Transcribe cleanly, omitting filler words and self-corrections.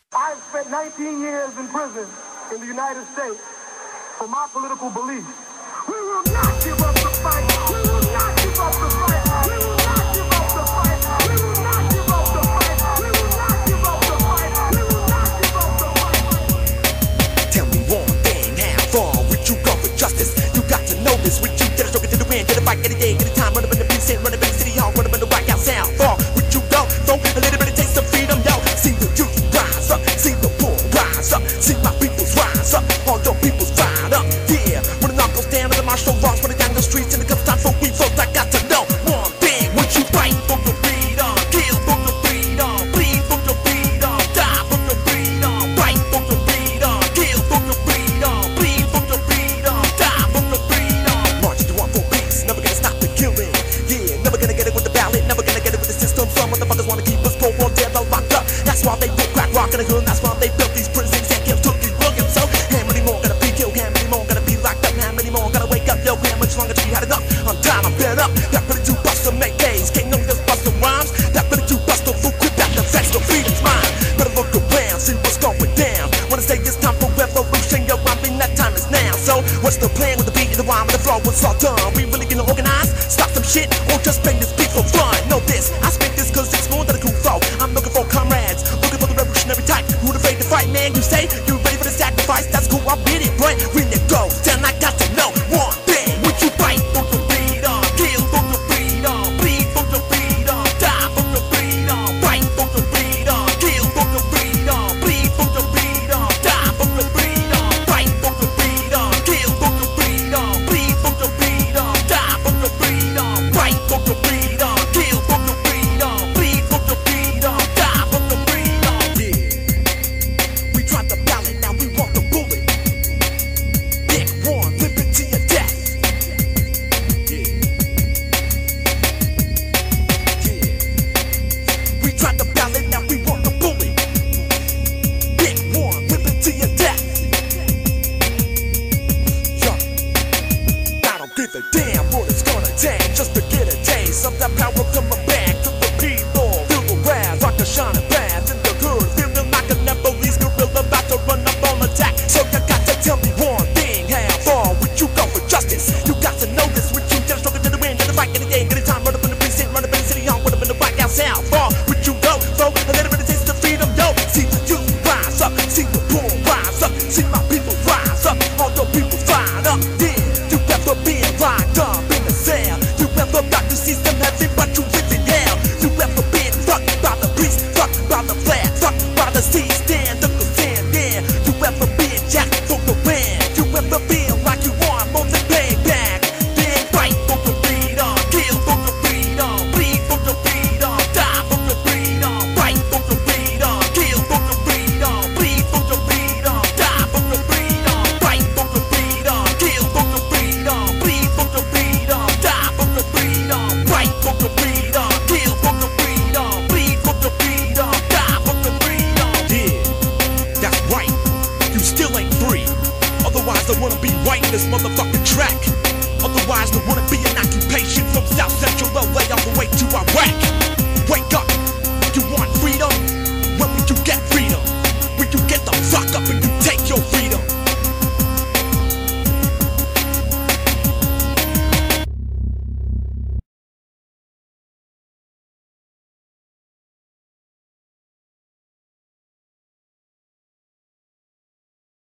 I've spent 19 years in prison in the United States for my political beliefs. We will not give up the fight. We will not give up the fight. We will not give up the fight. We will not give up the fight. We will not give up the fight. We will not give up the fight. Tell me one thing, how far would you go for justice? You got to know this. Would you get a stroke to the wind, get a fight, get a day, get a time, run up in the precinct, run up in the city hall, run up in the White House. How far would you go for a little bit of taste of freedom, yo? See the youth rise up, see the poor rise up, see my people's rise up, all your people's fired up. Yeah, when the knock goes down and the martial laws running down the streets and it comes time for we vote, I got to know one thing. Would you fight for your freedom, kill for your freedom, bleed for your freedom, die for your freedom, fight for your freedom, kill for your freedom, bleed for your freedom, die for your freedom. Marching to one for peace, never gonna stop the killing. Yeah, never gonna get it with the ballot, never gonna get it with the system. Some motherfuckers wanna keep us poor or dead or locked up. That's why they put crack rock in the hood, that's why they built these prisons and killed Tookie Williams. So how many more gonna be killed? How many more gonna be locked up? How many more gonna wake up? Yo, how much longer till you had enough? I'm tired, I'm fed up. Got ready to bust some make days. Can't no just bust some rhymes. Got ready to bust the food, quit back the facts, no freedom's mine. Better look around, see what's going down. Wanna say it's time for revolution? Yo, I mean that time is now. So what's the plan with the beat and the rhyme and the flow? What's all done? We really gonna organize? Stop some shit or just make this beat for fun? Know this, I spit this cause it's more than a cool flow. I'm looking for comrades, looking for the revolutionary type. Who's afraid to fight, man? You say you ready for the sacrifice? That's cool, I'll beat it, but when it goes down, I got to know one thing. Would you fight for your freedom, kill for your freedom, bleed for your freedom, die for your freedom, fight for your freedom, kill for your freedom, bleed for your freedom, die for your freedom, fight for your freedom, kill for your freedom, bleed for your freedom, die for your freedom, fight for your freedom, kill for your freedom, bleed for your freedom, die for your freedom. Yeah, we tried the ballot, now we want the bullet. Pick one, whip it to your death. We tried the ballot, now we want the bullet. Pick one, whip it to your death. Yo, I don't give a damn what it's gonna take just to get a taste of that power coming back to the people. Feel the wrath like a shining path in the good, feeling like a Nepalese gorilla about to run up on attack. So you got to tell me one thing, how far would you go for justice? You got to know this. Would you get a stroke to the wind, get a fight, get a day, get a time, run up in the precinct, run up in the city hall, run up in the White House? How far would you go for a little bit of taste of freedom? Yo, see the youth rise up, see the poor rise up, see my people rise up, all your people fired up. Yeah, you ever been locked up in a cell? You ever got to see some heaven but you live in hell? You ever been fucked by the priest, fucked by the flag, fucked by the sea stand, the sand there? You ever been jacked for the wind? You ever feel like you want more than payback? Then fight for your freedom, kill for your freedom, bleed for your freedom, die for your freedom, fight for your freedom, kill for your freedom, bleed for your freedom, die for your freedom, fight for your freedom, kill for your freedom, bleed for your freedom, die for your freedom, fight for your freedom, kill for your freedom, bleed for your freedom, die for your freedom. Yeah, that's right. You still ain't free. Otherwise, I wanna be writing this motherfucking track. Otherwise, there wouldn't be an occupation from South Central LA all the way to Iraq.